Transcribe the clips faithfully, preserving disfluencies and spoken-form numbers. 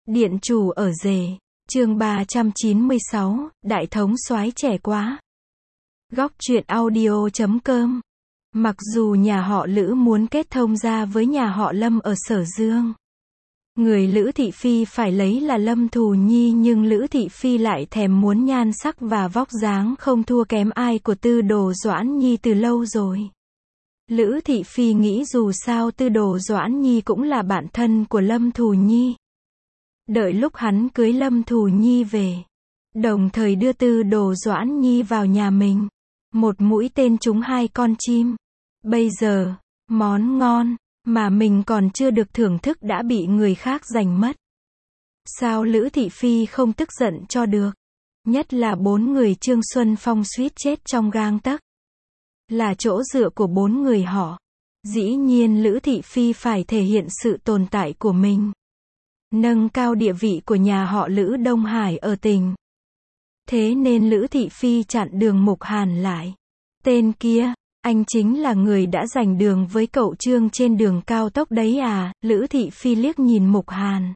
Điện chủ ở rể. Chương ba trăm chín mươi sáu, đại thống soái trẻ quá. Góc truyện audio chấm com. Mặc dù nhà họ Lữ muốn kết thông gia với nhà họ Lâm ở Sở Dương, người Lữ Thị Phi phải lấy là Lâm Thù Nhi, nhưng Lữ Thị Phi lại thèm muốn nhan sắc và vóc dáng không thua kém ai của Tư Đồ Doãn Nhi từ lâu rồi. Lữ Thị Phi nghĩ dù sao Tư Đồ Doãn Nhi cũng là bạn thân của Lâm Thù Nhi. Đợi lúc hắn cưới Lâm Thù Nhi về, đồng thời đưa Tư Đồ Doãn Nhi vào nhà mình. Một mũi tên trúng hai con chim. Bây giờ, món ngon mà mình còn chưa được thưởng thức đã bị người khác giành mất. Sao Lữ Thị Phi không tức giận cho được? Nhất là bốn người Trương Xuân Phong suýt chết trong gang tấc. Là chỗ dựa của bốn người họ. Dĩ nhiên Lữ Thị Phi phải thể hiện sự tồn tại của mình, nâng cao địa vị của nhà họ Lữ Đông Hải ở tỉnh. Thế nên Lữ Thị Phi chặn đường Mục Hàn lại. Tên kia, anh chính là người đã giành đường với cậu Trương trên đường cao tốc đấy à? Lữ Thị Phi liếc nhìn Mục Hàn.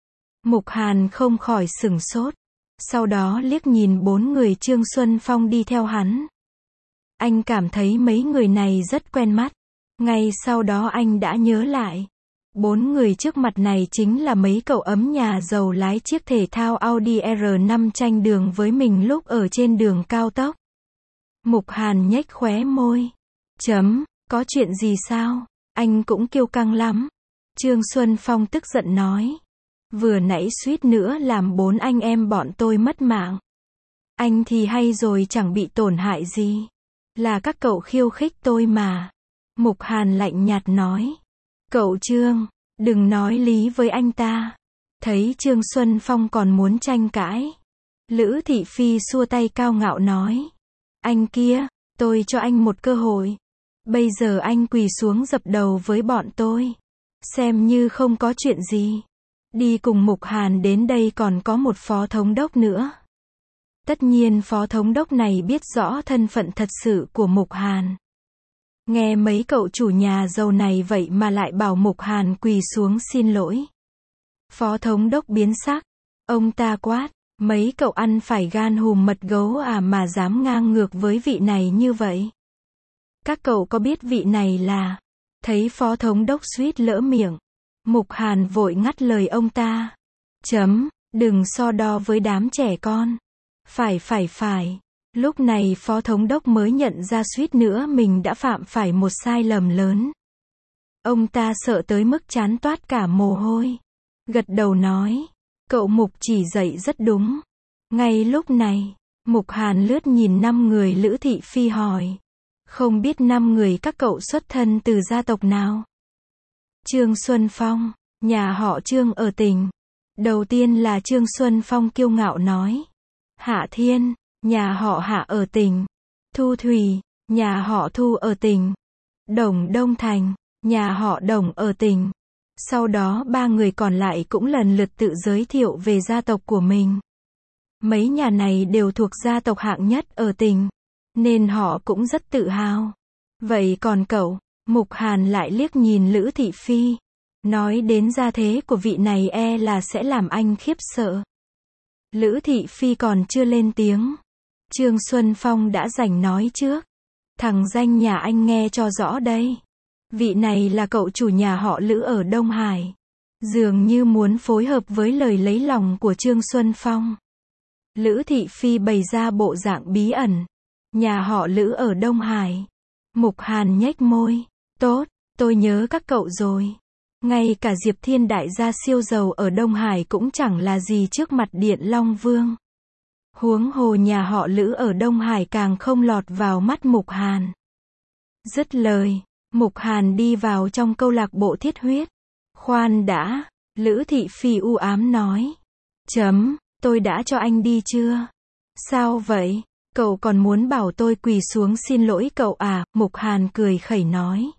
Mục Hàn không khỏi sửng sốt. Sau đó liếc nhìn bốn người Trương Xuân Phong đi theo hắn. Anh cảm thấy mấy người này rất quen mắt. Ngay sau đó anh đã nhớ lại. Bốn người trước mặt này chính là mấy cậu ấm nhà giàu lái chiếc thể thao Audi R năm tranh đường với mình lúc ở trên đường cao tốc. Mục Hàn nhếch khóe môi. Chấm, có chuyện gì sao? Anh cũng kiêu căng lắm. Trương Xuân Phong tức giận nói. Vừa nãy suýt nữa làm bốn anh em bọn tôi mất mạng. Anh thì hay rồi, chẳng bị tổn hại gì. Là các cậu khiêu khích tôi mà. Mục Hàn lạnh nhạt nói. Cậu Trương, đừng nói lý với anh ta. Thấy Trương Xuân Phong còn muốn tranh cãi, Lữ Thị Phi xua tay cao ngạo nói. Anh kia, tôi cho anh một cơ hội. Bây giờ anh quỳ xuống dập đầu với bọn tôi, xem như không có chuyện gì. Đi cùng Mục Hàn đến đây còn có một phó thống đốc nữa. Tất nhiên phó thống đốc này biết rõ thân phận thật sự của Mục Hàn. Nghe mấy cậu chủ nhà giàu này vậy mà lại bảo Mục Hàn quỳ xuống xin lỗi. Phó thống đốc biến sắc. Ông ta quát. Mấy cậu ăn phải gan hùm mật gấu à mà dám ngang ngược với vị này như vậy? Các cậu có biết vị này là... Thấy phó thống đốc suýt lỡ miệng, Mục Hàn vội ngắt lời ông ta. Chấm, đừng so đo với đám trẻ con. Phải phải phải. Lúc này phó thống đốc mới nhận ra suýt nữa mình đã phạm phải một sai lầm lớn. Ông ta sợ tới mức trán toát cả mồ hôi. Gật đầu nói. Cậu Mục chỉ dạy rất đúng. Ngay lúc này, Mục Hàn lướt nhìn năm người Lữ Thị Phi hỏi. Không biết năm người các cậu xuất thân từ gia tộc nào? Trương Xuân Phong, nhà họ Trương ở tỉnh. Đầu tiên là Trương Xuân Phong kiêu ngạo nói. Hạ Thiên, nhà họ Hạ ở tỉnh. Thu Thủy, nhà họ Thu ở tỉnh. Đồng Đông Thành, nhà họ Đồng ở tỉnh. Sau đó ba người còn lại cũng lần lượt tự giới thiệu về gia tộc của mình. Mấy nhà này đều thuộc gia tộc hạng nhất ở tỉnh, nên họ cũng rất tự hào. Vậy còn cậu? Mục Hàn lại liếc nhìn Lữ Thị Phi. Nói đến gia thế của vị này e là sẽ làm anh khiếp sợ. Lữ Thị Phi còn chưa lên tiếng, Trương Xuân Phong đã giành nói trước. Thằng danh nhà anh nghe cho rõ đây. Vị này là cậu chủ nhà họ Lữ ở Đông Hải. Dường như muốn phối hợp với lời lấy lòng của Trương Xuân Phong. Lữ Thị Phi bày ra bộ dạng bí ẩn. Nhà họ Lữ ở Đông Hải. Mục Hàn nhếch môi. Tốt, tôi nhớ các cậu rồi. Ngay cả Diệp Thiên đại gia siêu giàu ở Đông Hải cũng chẳng là gì trước mặt Điện Long Vương. Huống hồ nhà họ Lữ ở Đông Hải càng không lọt vào mắt Mục Hàn. Dứt lời, Mục Hàn đi vào trong câu lạc bộ thiết huyết. Khoan đã, Lữ Thị Phi u ám nói. Chấm, tôi đã cho anh đi chưa? Sao vậy? Cậu còn muốn bảo tôi quỳ xuống xin lỗi cậu à? Mục Hàn cười khẩy nói.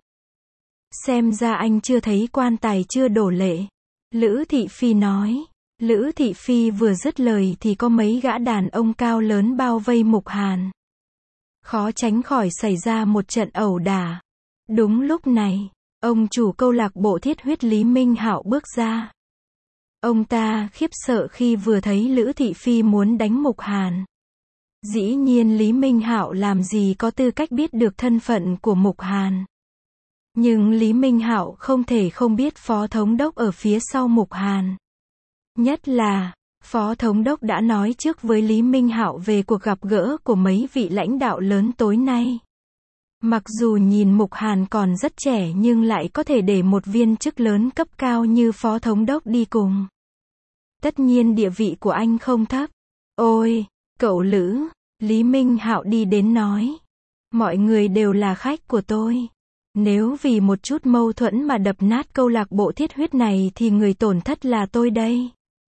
Xem ra anh chưa thấy quan tài chưa đổ lệ. Lữ Thị Phi nói. Lữ Thị Phi vừa dứt lời thì có mấy gã đàn ông cao lớn bao vây Mục Hàn. Khó tránh khỏi xảy ra một trận ẩu đả. Đúng lúc này, ông chủ câu lạc bộ thiết huyết Lý Minh Hạo bước ra. Ông ta khiếp sợ khi vừa thấy Lữ Thị Phi muốn đánh Mục Hàn. Dĩ nhiên Lý Minh Hạo làm gì có tư cách biết được thân phận của Mục Hàn. Nhưng Lý Minh Hạo không thể không biết Phó Thống đốc ở phía sau Mục Hàn. Nhất là, Phó Thống đốc đã nói trước với Lý Minh Hạo về cuộc gặp gỡ của mấy vị lãnh đạo lớn tối nay. Mặc dù nhìn Mục Hàn còn rất trẻ nhưng lại có thể để một viên chức lớn cấp cao như Phó Thống đốc đi cùng. Tất nhiên địa vị của anh không thấp. Ôi, cậu Lữ, Lý Minh Hạo đi đến nói. Mọi người đều là khách của tôi. Nếu vì một chút mâu thuẫn mà đập nát câu lạc bộ thiết huyết này thì người tổn thất là tôi đây.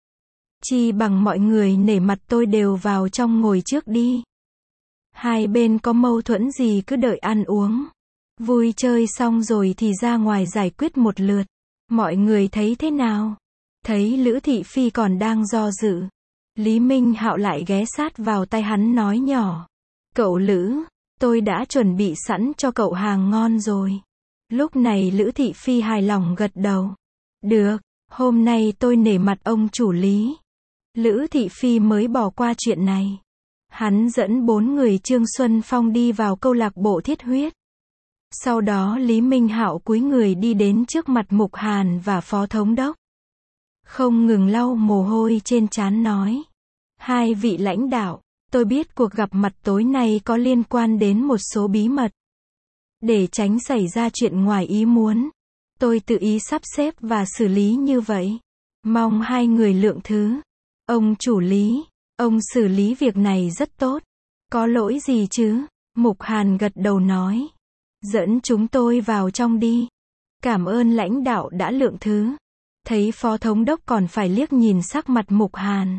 Chi bằng mọi người nể mặt tôi đều vào trong ngồi trước đi. Hai bên có mâu thuẫn gì cứ đợi ăn uống. Vui chơi xong rồi thì ra ngoài giải quyết một lượt. Mọi người thấy thế nào? Thấy Lữ Thị Phi còn đang do dự. Lý Minh Hạo lại ghé sát vào tai hắn nói nhỏ. Cậu Lữ, tôi đã chuẩn bị sẵn cho cậu hàng ngon rồi. Lúc này Lữ Thị Phi hài lòng gật đầu. Được, hôm nay tôi nể mặt ông chủ Lý. Lữ Thị Phi mới bỏ qua chuyện này. Hắn dẫn bốn người Trương Xuân Phong đi vào câu lạc bộ thiết huyết. Sau đó Lý Minh Hạo cúi người đi đến trước mặt Mục Hàn và Phó Thống đốc. Không ngừng lau mồ hôi trên trán nói. Hai vị lãnh đạo, tôi biết cuộc gặp mặt tối nay có liên quan đến một số bí mật. Để tránh xảy ra chuyện ngoài ý muốn, tôi tự ý sắp xếp và xử lý như vậy. Mong hai người lượng thứ. Ông chủ Lý, ông xử lý việc này rất tốt. Có lỗi gì chứ? Mục Hàn gật đầu nói. Dẫn chúng tôi vào trong đi. Cảm ơn lãnh đạo đã lượng thứ. Thấy Phó Thống đốc còn phải liếc nhìn sắc mặt Mục Hàn.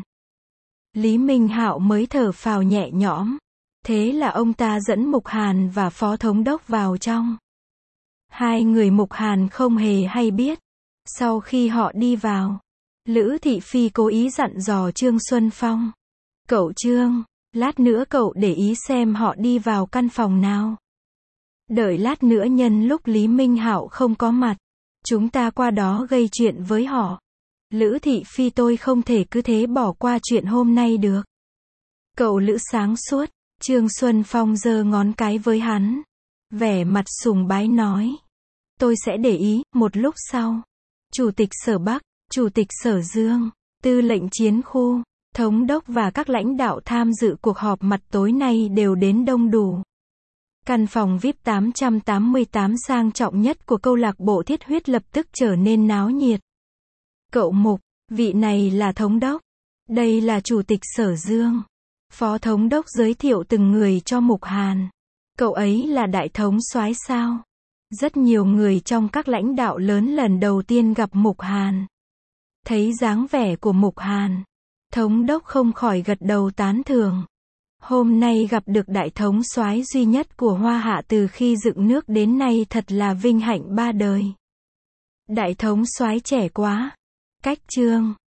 Lý Minh Hạo mới thở phào nhẹ nhõm. Thế là ông ta dẫn Mục Hàn và Phó Thống đốc vào trong. Hai người Mục Hàn không hề hay biết. Sau khi họ đi vào, Lữ Thị Phi cố ý dặn dò Trương Xuân Phong. Cậu Trương, lát nữa cậu để ý xem họ đi vào căn phòng nào. Đợi lát nữa nhân lúc Lý Minh Hạo không có mặt, chúng ta qua đó gây chuyện với họ. Lữ Thị Phi tôi không thể cứ thế bỏ qua chuyện hôm nay được. Cậu Lữ sáng suốt, Trương Xuân Phong giơ ngón cái với hắn. Vẻ mặt sùng bái nói. Tôi sẽ để ý, một lúc sau. Chủ tịch Sở Bắc, Chủ tịch Sở Dương, Tư lệnh Chiến khu, Thống đốc và các lãnh đạo tham dự cuộc họp mặt tối nay đều đến đông đủ. Căn phòng vi ai pi tám trăm tám mươi tám sang trọng nhất của câu lạc bộ thiết huyết lập tức trở nên náo nhiệt. Cậu Mục, vị này là Thống đốc. Đây là Chủ tịch Sở Dương. Phó Thống đốc giới thiệu từng người cho Mục Hàn. Cậu ấy là đại thống soái sao? Rất nhiều người trong các lãnh đạo lớn lần đầu tiên gặp Mục Hàn. Thấy dáng vẻ của Mục Hàn, Thống đốc không khỏi gật đầu tán thưởng. Hôm nay gặp được đại thống soái duy nhất của Hoa Hạ từ khi dựng nước đến nay thật là vinh hạnh ba đời. Đại thống soái trẻ quá. Cách Trương